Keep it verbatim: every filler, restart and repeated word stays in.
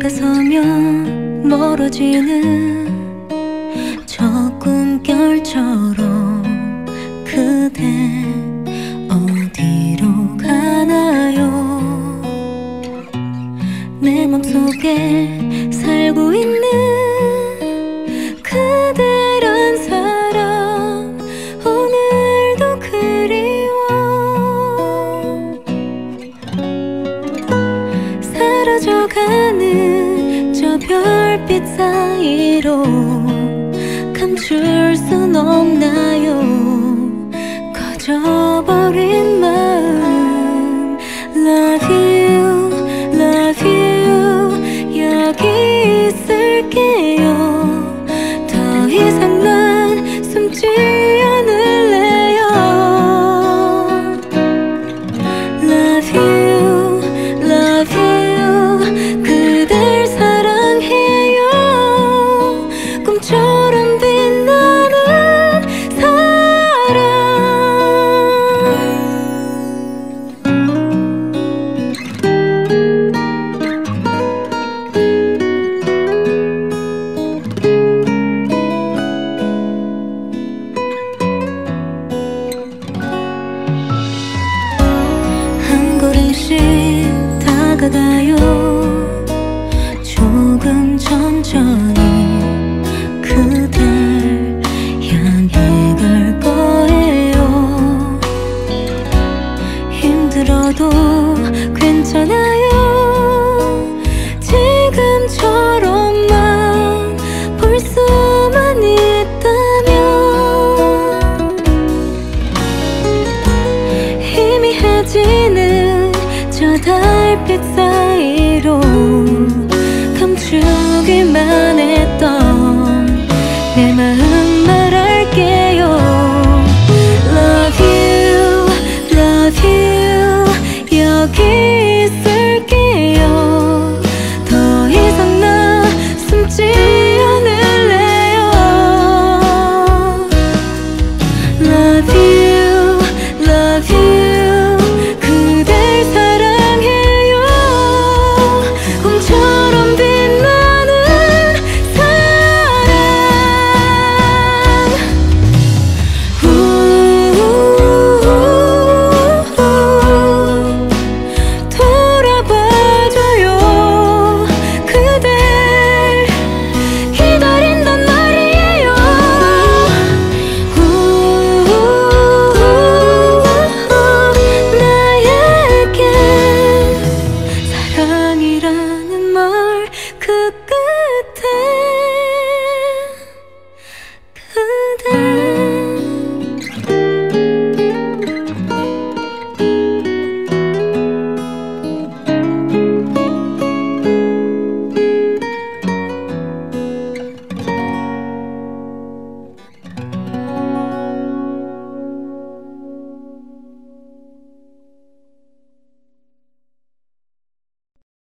다가서면 멀어지는 저 꿈결처럼 그대 어디로 가나요? 내 맘속에 살고 있는 그대란 사람 오늘도 그리워. 사라져가는 저 별빛 사이로 감출 순 없나요? 꺼져버린 마음. Love you, love you. 여기 있을게요. 더 이상 난 숨지 않을래요. Love you, love you. 그댈 사랑해요. 꿈처럼 빛나는 사랑. 한 걸음씩 다가가요. 조금 천천히 그댈 향해 갈 거예요. 힘들어도 괜찮아요. 지금처럼만 볼 수만 있다면. 희미해지는 저 달빛 사이로 감추기만 했던 내 마음 말할게요. Love you, love you. 여기